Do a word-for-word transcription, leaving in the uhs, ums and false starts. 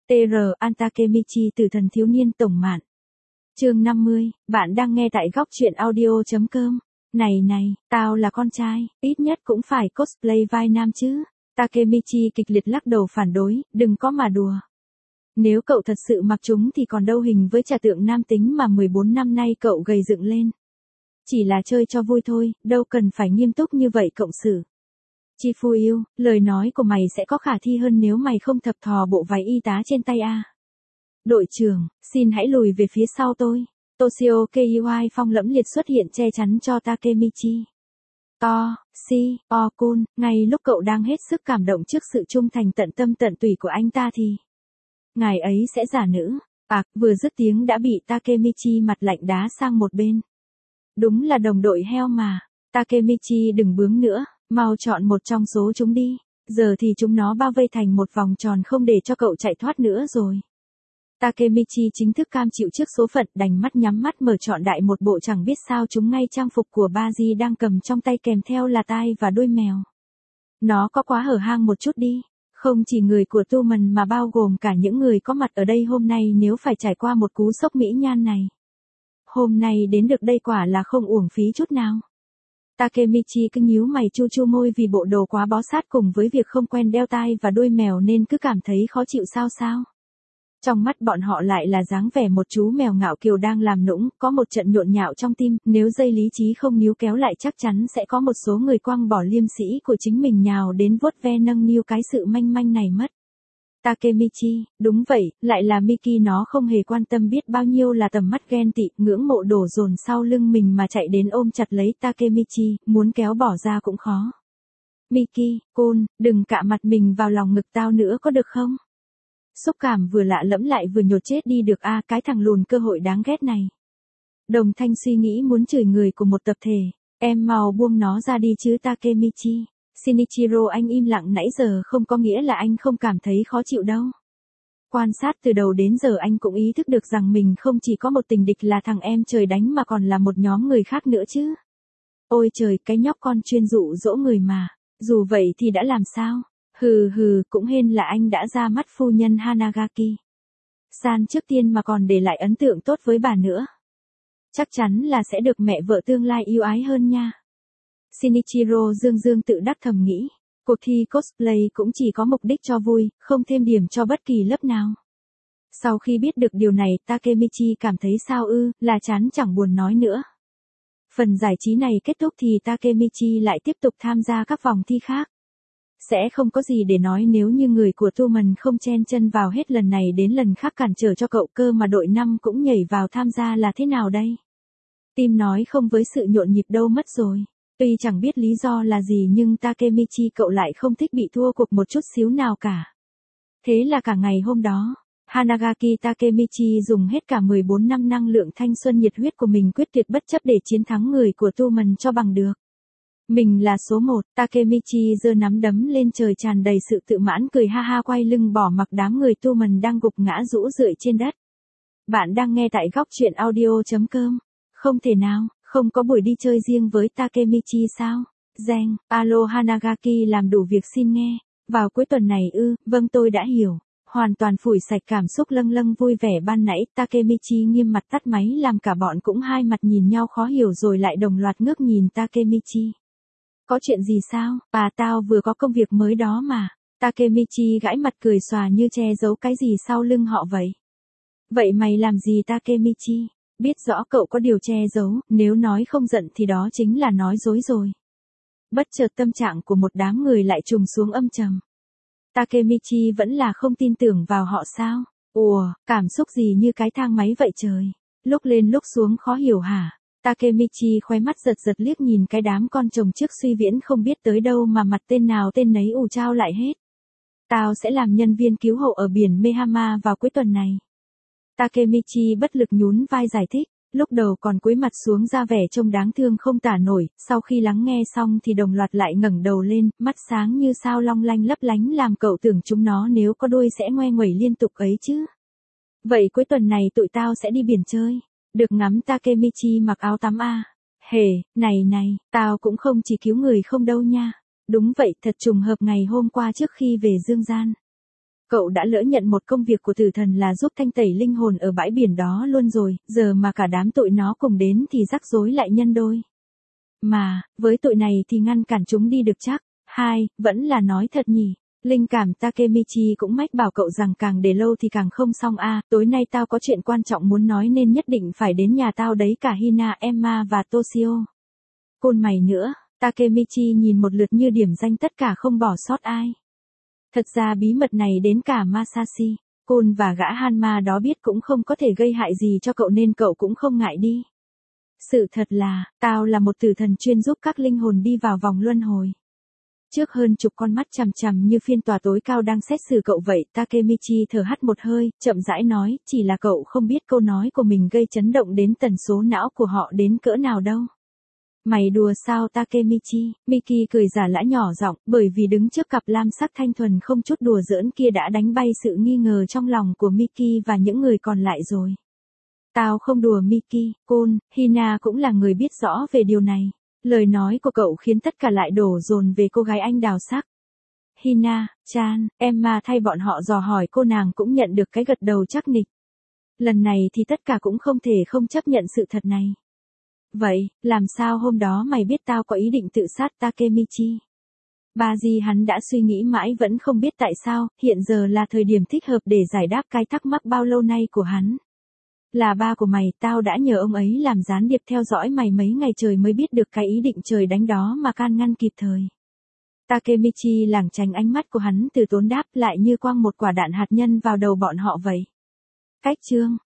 tê rờ An Takemichi Tử thần thiếu niên tổng mạn. Chương năm mươi, bạn đang nghe tại góc truyện audio chấm com. Này này, tao là con trai, ít nhất cũng phải cosplay vai nam chứ. Takemichi kịch liệt lắc đầu phản đối, đừng có mà đùa. Nếu cậu thật sự mặc chúng thì còn đâu hình với trà tượng nam tính mà mười bốn năm nay cậu gầy dựng lên. Chỉ là chơi cho vui thôi, đâu cần phải nghiêm túc như vậy cộng sự. Chifu yêu, lời nói của mày sẽ có khả thi hơn nếu mày không thập thò bộ váy y tá trên tay a. Đội trưởng, xin hãy lùi về phía sau tôi. Toshio Keiwai phong lẫm liệt xuất hiện che chắn cho Takemichi. To, si, o-kun, ngay lúc cậu đang hết sức cảm động trước sự trung thành tận tâm tận tùy của anh ta thì ngài ấy sẽ giả nữ. Ạc, vừa dứt tiếng đã bị Takemichi mặt lạnh đá sang một bên. Đúng là đồng đội heo mà. Takemichi đừng bướng nữa, mau chọn một trong số chúng đi. Giờ thì chúng nó bao vây thành một vòng tròn không để cho cậu chạy thoát nữa rồi. Takemichi chính thức cam chịu trước số phận, đành mắt nhắm mắt mở trọn đại một bộ chẳng biết sao chúng ngay trang phục của Baji đang cầm trong tay kèm theo là tai và đuôi mèo. Nó có quá hở hang một chút đi. Không chỉ người của Tuman mà bao gồm cả những người có mặt ở đây hôm nay nếu phải trải qua một cú sốc mỹ nhan này. Hôm nay đến được đây quả là không uổng phí chút nào. Takemichi cứ nhíu mày chu chu môi vì bộ đồ quá bó sát cùng với việc không quen đeo tai và đuôi mèo nên cứ cảm thấy khó chịu sao sao. Trong mắt bọn họ lại là dáng vẻ một chú mèo ngạo kiều đang làm nũng, có một trận nhộn nhạo trong tim, nếu dây lý trí không níu kéo lại chắc chắn sẽ có một số người quăng bỏ liêm sĩ của chính mình nhào đến vuốt ve nâng niu cái sự manh manh này mất. Takemichi, đúng vậy, lại là Miki, nó không hề quan tâm biết bao nhiêu là tầm mắt ghen tị, ngưỡng mộ đổ dồn sau lưng mình mà chạy đến ôm chặt lấy Takemichi, muốn kéo bỏ ra cũng khó. Miki, côn, đừng cạ mặt mình vào lòng ngực tao nữa có được không? Xúc cảm vừa lạ lẫm lại vừa nhột chết đi được a, cái thằng lùn cơ hội đáng ghét này. Đồng thanh suy nghĩ muốn chửi người của một tập thể, em mau buông nó ra đi chứ Takemichi. Shinichiro, anh im lặng nãy giờ không có nghĩa là anh không cảm thấy khó chịu đâu. Quan sát từ đầu đến giờ anh cũng ý thức được rằng mình không chỉ có một tình địch là thằng em trời đánh mà còn là một nhóm người khác nữa chứ. Ôi trời, cái nhóc con chuyên dụ dỗ người mà. Dù vậy thì đã làm sao? Hừ hừ, cũng hên là anh đã ra mắt phu nhân Hanagaki san trước tiên mà còn để lại ấn tượng tốt với bà nữa. Chắc chắn là sẽ được mẹ vợ tương lai yêu ái hơn nha. Shinichiro dương dương tự đắc thầm nghĩ. Cuộc thi cosplay cũng chỉ có mục đích cho vui, không thêm điểm cho bất kỳ lớp nào. Sau khi biết được điều này, Takemichi cảm thấy sao ư, là chán chẳng buồn nói nữa. Phần giải trí này kết thúc thì Takemichi lại tiếp tục tham gia các vòng thi khác. Sẽ không có gì để nói nếu như người của Tuman không chen chân vào hết lần này đến lần khác cản trở cho cậu, cơ mà đội năm cũng nhảy vào tham gia là thế nào đây? Tim nói không với sự nhộn nhịp đâu mất rồi. Tuy chẳng biết lý do là gì nhưng Takemichi cậu lại không thích bị thua cuộc một chút xíu nào cả. Thế là cả ngày hôm đó, Hanagaki Takemichi dùng hết cả mười bốn năm năng lượng thanh xuân nhiệt huyết của mình quyết tuyệt bất chấp để chiến thắng người của Tuman cho bằng được. Mình là số một, Takemichi giơ nắm đấm lên trời tràn đầy sự tự mãn cười ha ha quay lưng bỏ mặc đám người Tuman đang gục ngã rũ rượi trên đất. Bạn đang nghe tại góc truyện audio chấm com. Không thể nào, không có buổi đi chơi riêng với Takemichi sao? Gen, alo Hanagaki làm đủ việc xin nghe. Vào cuối tuần này ư, vâng tôi đã hiểu. Hoàn toàn phủi sạch cảm xúc lâng lâng vui vẻ ban nãy, Takemichi nghiêm mặt tắt máy làm cả bọn cũng hai mặt nhìn nhau khó hiểu rồi lại đồng loạt ngước nhìn Takemichi. Có chuyện gì sao? Bà tao vừa có công việc mới đó mà. Takemichi gãi mặt cười xòa như che giấu cái gì sau lưng họ vậy. Vậy mày làm gì Takemichi? Biết rõ cậu có điều che giấu, nếu nói không giận thì đó chính là nói dối rồi. Bất chợt tâm trạng của một đám người lại trùng xuống âm trầm. Takemichi vẫn là không tin tưởng vào họ sao? Ủa, cảm xúc gì như cái thang máy vậy trời? Lúc lên lúc xuống khó hiểu hả? Takemichi khóe mắt giật giật liếc nhìn cái đám con chồng trước suy viễn không biết tới đâu mà mặt tên nào tên nấy ù trao lại hết. Tao sẽ làm nhân viên cứu hộ ở biển Mehama vào cuối tuần này. Takemichi bất lực nhún vai giải thích, lúc đầu còn cúi mặt xuống ra vẻ trông đáng thương không tả nổi, sau khi lắng nghe xong thì đồng loạt lại ngẩng đầu lên, mắt sáng như sao long lanh lấp lánh làm cậu tưởng chúng nó nếu có đuôi sẽ ngoe nguẩy liên tục ấy chứ. Vậy cuối tuần này tụi tao sẽ đi biển chơi. Được ngắm Takemichi mặc áo tắm à? Hề, này này, tao cũng không chỉ cứu người không đâu nha. Đúng vậy, thật trùng hợp ngày hôm qua trước khi về Dương Gian. Cậu đã lỡ nhận một công việc của tử thần là giúp thanh tẩy linh hồn ở bãi biển đó luôn rồi, giờ mà cả đám tụi nó cùng đến thì rắc rối lại nhân đôi. Mà, với tụi này thì ngăn cản chúng đi được chắc. Hai, vẫn là nói thật nhỉ. Linh cảm Takemichi cũng mách bảo cậu rằng càng để lâu thì càng không xong a. À, tối nay tao có chuyện quan trọng muốn nói nên nhất định phải đến nhà tao đấy, cả Hina, Emma và Toshio. Côn mày nữa. Takemichi nhìn một lượt như điểm danh tất cả không bỏ sót ai. Thật ra bí mật này đến cả Masashi, Côn và gã Hanma đó biết cũng không có thể gây hại gì cho cậu nên cậu cũng không ngại đi. Sự thật là, tao là một tử thần chuyên giúp các linh hồn đi vào vòng luân hồi. Trước hơn chục con mắt chằm chằm như phiên tòa tối cao đang xét xử cậu vậy, Takemichi thở hắt một hơi, chậm rãi nói, chỉ là cậu không biết câu nói của mình gây chấn động đến tần số não của họ đến cỡ nào đâu. Mày đùa sao Takemichi? Miki cười giả lã nhỏ giọng, bởi vì đứng trước cặp lam sắc thanh thuần không chút đùa giỡn kia đã đánh bay sự nghi ngờ trong lòng của Miki và những người còn lại rồi. Tao không đùa Miki, Côn, Hina cũng là người biết rõ về điều này. Lời nói của cậu khiến tất cả lại đổ dồn về cô gái anh đào sắc. Hina, Chan, Emma thay bọn họ dò hỏi cô, nàng cũng nhận được cái gật đầu chắc nịch. Lần này thì tất cả cũng không thể không chấp nhận sự thật này. Vậy, làm sao hôm đó mày biết tao có ý định tự sát Takemichi? Baji hắn đã suy nghĩ mãi vẫn không biết tại sao, hiện giờ là thời điểm thích hợp để giải đáp cái thắc mắc bao lâu nay của hắn. Là ba của mày, tao đã nhờ ông ấy làm gián điệp theo dõi mày mấy ngày trời mới biết được cái ý định trời đánh đó mà can ngăn kịp thời. Takemichi lảng tránh ánh mắt của hắn từ tốn đáp lại như quăng một quả đạn hạt nhân vào đầu bọn họ vậy. Cách chương